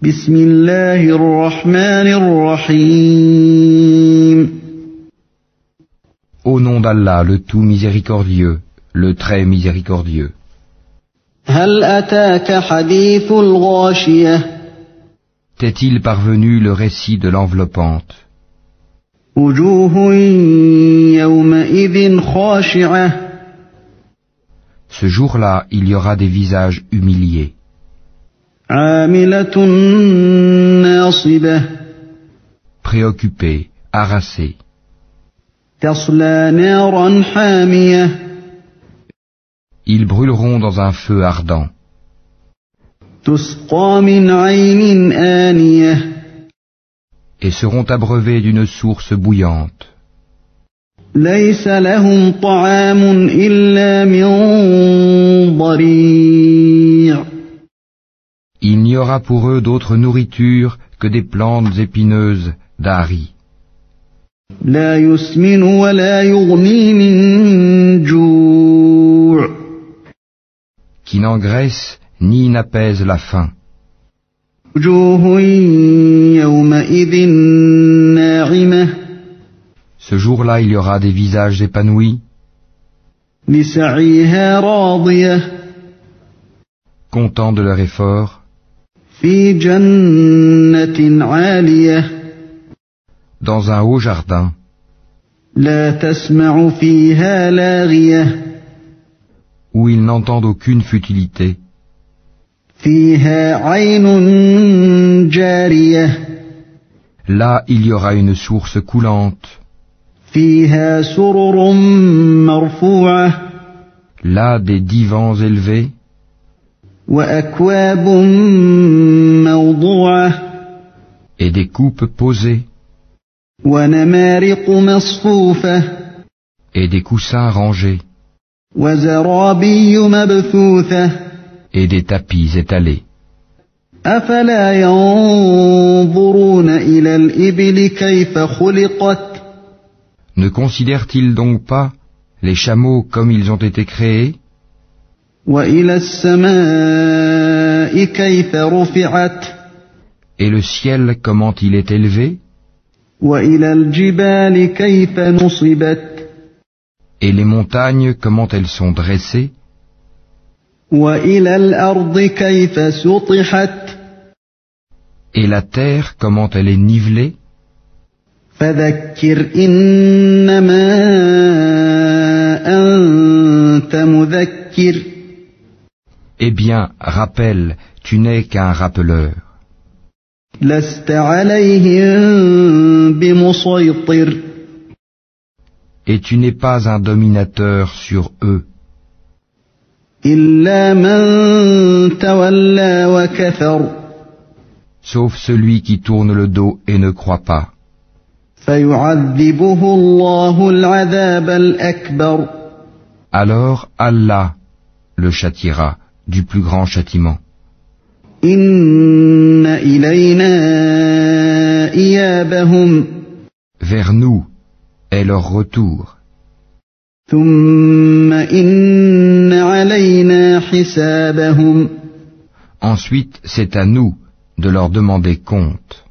بسم الله الرحمن الرحيم. Au nom d'Allah, le tout miséricordieux, le très miséricordieux. هل أتاك حديث الغاشية. T'est-il parvenu le récit de l'enveloppante? وجوه يومئذ خاشعة. Ce jour-là, il y aura des visages humiliés. عاملة ناصبة. Préoccupés, harassés. تصلى نارا حامية. Ils brûleront dans un feu ardent. تسقى من عين آنية. Et seront abreuvés d'une source bouillante. ليس لهم طعام إلا من ضريع. Il n'y aura pour eux d'autre nourriture que des plantes épineuses d'Ari, لا يسمن ولا يغني من جوع. qui n'engraissent ni n'apaisent la faim. وجوه يومئذ ناعمة. Ce jour-là, il y aura des visages épanouis, لسعيها راضية. contents de leur effort, في جنة عالية. dans un haut jardin, لا تسمع فيها لاغية. où ils n'entendent aucune futilité. فيها عين جارية. Là, il y aura une source coulante. فيها سرر مرفوعة. Là, des divans élevés, وأكواب موضوعة. et des coupes posées, ونمارق مصفوفة. et des coussins rangés, وزرابي مبثوثة. et des tapis étalés. أفلا ينظرون إلى الإبل كيف خلقت. Ne considèrent-ils donc pas les chameaux comme ils ont été créés, وإلى السماء كيف رفعت. et le ciel comment il est élevé, وإلى الجبال كيف نصبت. et les montagnes comment elles sont dressées, وإلى الأرض كيف سطحت. et la terre comment elle est nivelée. فذكر إنما أنت مذكر. Eh bien, rappelle, tu n'es qu'un rappeleur. لست عليهم بمسيطر. Et tu n'es pas un dominateur sur eux, إلا من تولى وكفر. sauf celui qui tourne le dos et ne croit pas. فيعذبه الله العذاب الأكبر. Alors Allah le châtiera du plus grand châtiment. إن إلينا إيابهم. Vers nous est leur retour. ثم إن علينا حسابهم. Ensuite, c'est à nous de leur demander compte.